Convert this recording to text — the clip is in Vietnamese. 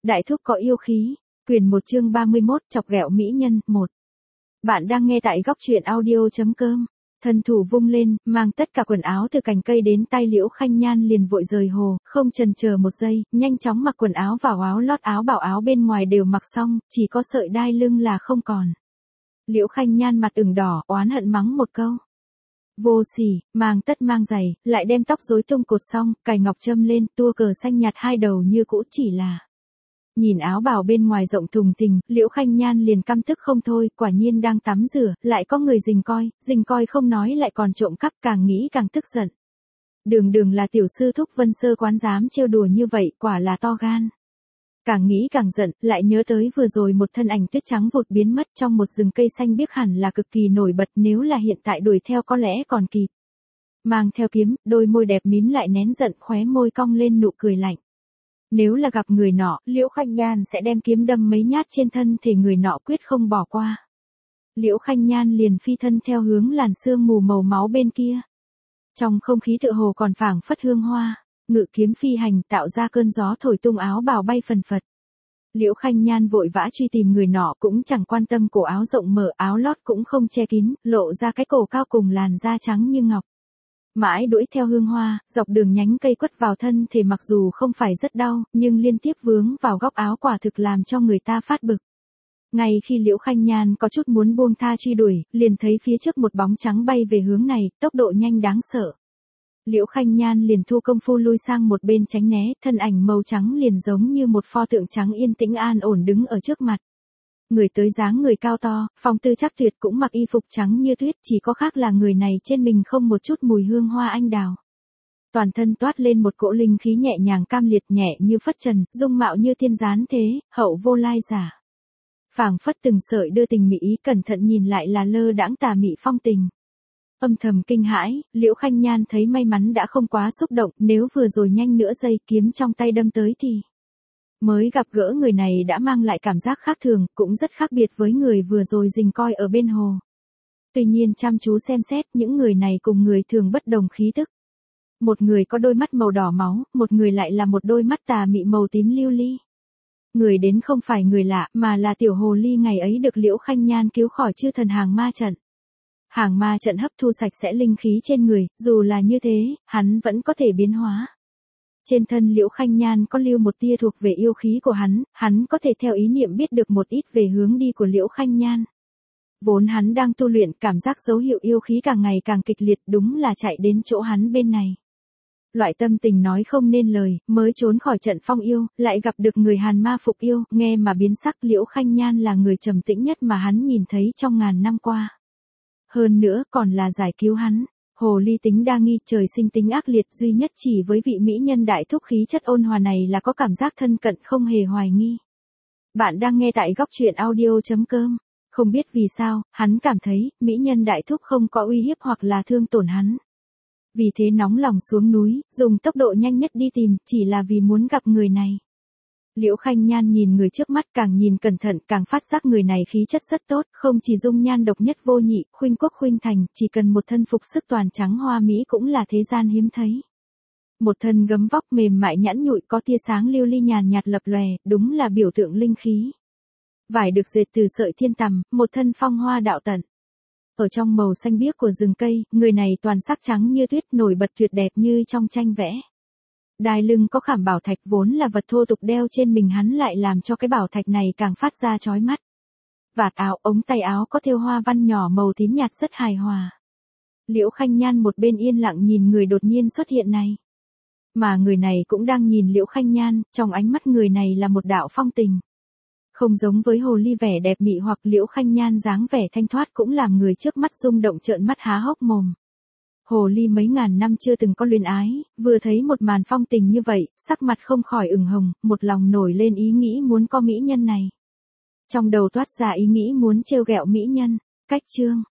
Đại thúc có yêu khí. Quyền 1 chương 31 chọc ghẹo mỹ nhân 1. Bạn đang nghe tại góc truyện audio.com. Thân thủ vung lên, mang tất cả quần áo từ cành cây đến tay Liễu Khanh Nhan liền vội rời hồ, không chần chờ một giây, nhanh chóng mặc quần áo vào áo lót áo bảo áo bên ngoài đều mặc xong, chỉ có sợi đai lưng là không còn. Liễu Khanh Nhan mặt ửng đỏ, oán hận mắng một câu. Vô sỉ, mang tất mang giày, lại đem tóc rối tung cột xong, cài ngọc châm lên, tua cờ xanh nhạt hai đầu như cũ chỉ là. Nhìn áo bào bên ngoài rộng thùng thình, Liễu Khanh Nhan liền căm tức không thôi, quả nhiên đang tắm rửa, lại có người rình coi không nói lại còn trộm cắp, càng nghĩ càng tức giận. Đường là tiểu sư thúc Vân Sơ quán dám trêu đùa như vậy, quả là to gan. Càng nghĩ càng giận, lại nhớ tới vừa rồi một thân ảnh tuyết trắng vụt biến mất trong một rừng cây xanh biếc hẳn là cực kỳ nổi bật, nếu là hiện tại đuổi theo có lẽ còn kịp. Mang theo kiếm, đôi môi đẹp mím lại nén giận, khóe môi cong lên nụ cười lạnh. Nếu là gặp người nọ, Liễu Khanh Nhan sẽ đem kiếm đâm mấy nhát trên thân thể người nọ quyết không bỏ qua. Liễu Khanh Nhan liền phi thân theo hướng làn sương mù màu máu bên kia. Trong không khí tựa hồ còn phảng phất hương hoa, ngự kiếm phi hành tạo ra cơn gió thổi tung áo bào bay phần phật. Liễu Khanh Nhan vội vã truy tìm người nọ cũng chẳng quan tâm cổ áo rộng mở, áo lót cũng không che kín, lộ ra cái cổ cao cùng làn da trắng như ngọc. Mãi đuổi theo hương hoa, dọc đường nhánh cây quất vào thân thể mặc dù không phải rất đau, nhưng liên tiếp vướng vào góc áo quả thực làm cho người ta phát bực. Ngay khi Liễu Khanh Nhan có chút muốn buông tha truy đuổi, liền thấy phía trước một bóng trắng bay về hướng này, tốc độ nhanh đáng sợ. Liễu Khanh Nhan liền thu công phu lui sang một bên tránh né, thân ảnh màu trắng liền giống như một pho tượng trắng yên tĩnh an ổn đứng ở trước mặt. Người tới dáng người cao to, phong tư chắc tuyệt, cũng mặc y phục trắng như tuyết, chỉ có khác là người này trên mình không một chút mùi hương hoa anh đào. Toàn thân toát lên một cỗ linh khí nhẹ nhàng cam liệt, nhẹ như phất trần, dung mạo như tiên gián thế, hậu vô lai giả. Phảng phất từng sợi đưa tình mỹ ý, cẩn thận nhìn lại là lơ đãng tà mị phong tình. Âm thầm kinh hãi, Liễu Khanh Nhan thấy may mắn đã không quá xúc động, nếu vừa rồi nhanh nữa giây kiếm trong tay đâm tới thì. Mới gặp gỡ người này đã mang lại cảm giác khác thường, cũng rất khác biệt với người vừa rồi rình coi ở bên hồ. Tuy nhiên chăm chú xem xét, những người này cùng người thường bất đồng khí tức. Một người có đôi mắt màu đỏ máu, một người lại là một đôi mắt tà mị màu tím lưu ly. Người đến không phải người lạ, mà là tiểu hồ ly ngày ấy được Liễu Khanh Nhan cứu khỏi chư thần hàng ma trận. Hàng ma trận hấp thu sạch sẽ linh khí trên người, dù là như thế, hắn vẫn có thể biến hóa. Trên thân Liễu Khanh Nhan có lưu một tia thuộc về yêu khí của hắn có thể theo ý niệm biết được một ít về hướng đi của Liễu Khanh Nhan. Vốn hắn đang tu luyện, cảm giác dấu hiệu yêu khí càng ngày càng kịch liệt, đúng là chạy đến chỗ hắn bên này. Loại tâm tình nói không nên lời, mới trốn khỏi trận phong yêu, lại gặp được người hàn ma phục yêu, nghe mà biến sắc. Liễu Khanh Nhan là người trầm tĩnh nhất mà hắn nhìn thấy trong ngàn năm qua. Hơn nữa còn là giải cứu hắn. Hồ ly tính đa nghi, trời sinh tính ác liệt, duy nhất chỉ với vị mỹ nhân đại thúc khí chất ôn hòa này là có cảm giác thân cận, không hề hoài nghi. Bạn đang nghe tại góc truyện audio.com. Không biết vì sao, hắn cảm thấy, mỹ nhân đại thúc không có uy hiếp hoặc là thương tổn hắn. Vì thế nóng lòng xuống núi, dùng tốc độ nhanh nhất đi tìm, chỉ là vì muốn gặp người này. Liễu Khanh Nhan nhìn người trước mắt, càng nhìn cẩn thận càng phát giác người này khí chất rất tốt, không chỉ dung nhan độc nhất vô nhị, khuynh quốc khuynh thành, chỉ cần một thân phục sức toàn trắng hoa mỹ cũng là thế gian hiếm thấy. Một thân gấm vóc mềm mại nhẵn nhụi, có tia sáng lưu ly nhàn nhạt lập lòe, đúng là biểu tượng linh khí. Vải được dệt từ sợi thiên tằm, một thân phong hoa đạo tận. Ở trong màu xanh biếc của rừng cây, người này toàn sắc trắng như tuyết, nổi bật tuyệt đẹp như trong tranh vẽ. Đai lưng có khảm bảo thạch, vốn là vật thô tục đeo trên mình hắn lại làm cho cái bảo thạch này càng phát ra chói mắt. Vạt áo, ống tay áo có thêu hoa văn nhỏ màu tím nhạt rất hài hòa. Liễu Khanh Nhan một bên yên lặng nhìn người đột nhiên xuất hiện này. Mà người này cũng đang nhìn Liễu Khanh Nhan, trong ánh mắt người này là một đạo phong tình. Không giống với hồ ly vẻ đẹp mị hoặc Liễu Khanh Nhan dáng vẻ thanh thoát cũng làm người trước mắt rung động trợn mắt há hốc mồm. Hồ ly mấy ngàn năm chưa từng có luyến ái, vừa thấy một màn phong tình như vậy, sắc mặt không khỏi ửng hồng, một lòng nổi lên ý nghĩ muốn có mỹ nhân này. Trong đầu toát ra ý nghĩ muốn trêu ghẹo mỹ nhân. Cách chương